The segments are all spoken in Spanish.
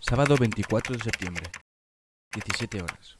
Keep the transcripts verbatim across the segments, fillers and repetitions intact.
Sábado veinticuatro de septiembre, diecisiete horas.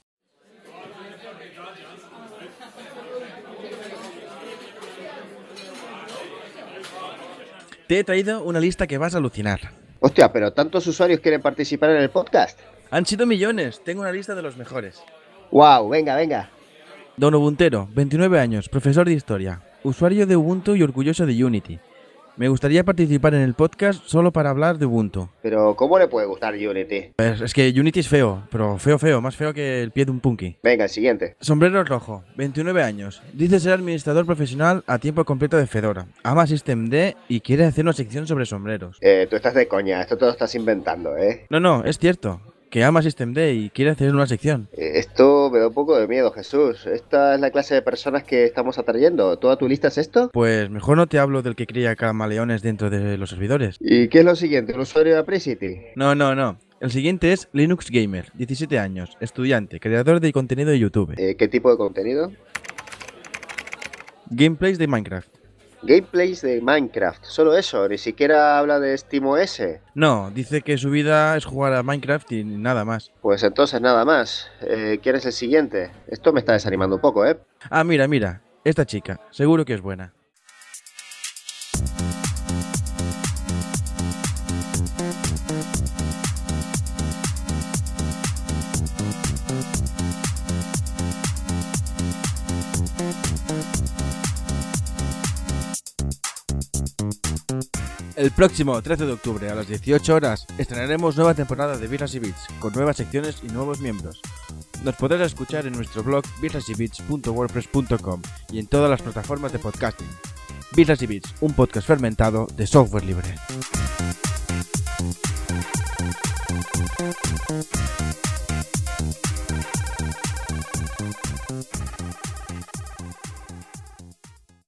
Te he traído una lista que vas a alucinar. Hostia, pero ¿tantos usuarios quieren participar en el podcast? Han sido millones, tengo una lista de los mejores. ¡Wow! Venga, venga. Don Ubuntero, veintinueve años, profesor de historia, usuario de Ubuntu y orgulloso de Unity. Me gustaría participar en el podcast solo para hablar de Ubuntu. Pero ¿cómo le puede gustar Unity? Pues es que Unity es feo, pero feo feo, más feo que el pie de un punky. Venga, el siguiente. Sombrero rojo, veintinueve años, dice ser administrador profesional a tiempo completo de Fedora. Ama Systemd y quiere hacer una sección sobre sombreros. Eh, tú estás de coña, esto te lo estás inventando, ¿eh? No, no, es cierto, que ama Systemd y quiere hacer una sección. Eh, Esto me da un poco de miedo, Jesús. ¿Esta es la clase de personas que estamos atrayendo? ¿Toda tu lista es esto? Pues mejor no te hablo del que cría camaleones dentro de los servidores. ¿Y qué es lo siguiente? ¿Un usuario de Apricity? No, no, no. El siguiente es Linux Gamer, diecisiete años, estudiante, creador de contenido de YouTube. Eh, ¿Qué tipo de contenido? Gameplays de Minecraft. Gameplays de Minecraft, solo eso, ni siquiera habla de SteamOS. No, dice que su vida es jugar a Minecraft y nada más. Pues entonces nada más. Eh, ¿Quién es el siguiente? Esto me está desanimando un poco, ¿eh? Ah, mira, mira, esta chica, seguro que es buena. El próximo trece de octubre a las dieciocho horas estrenaremos nueva temporada de Birras y Bits, con nuevas secciones y nuevos miembros. Nos podrás escuchar en nuestro blog birras y bits punto wordpress punto com y en todas las plataformas de podcasting. Birras y Bits, un podcast fermentado de software libre.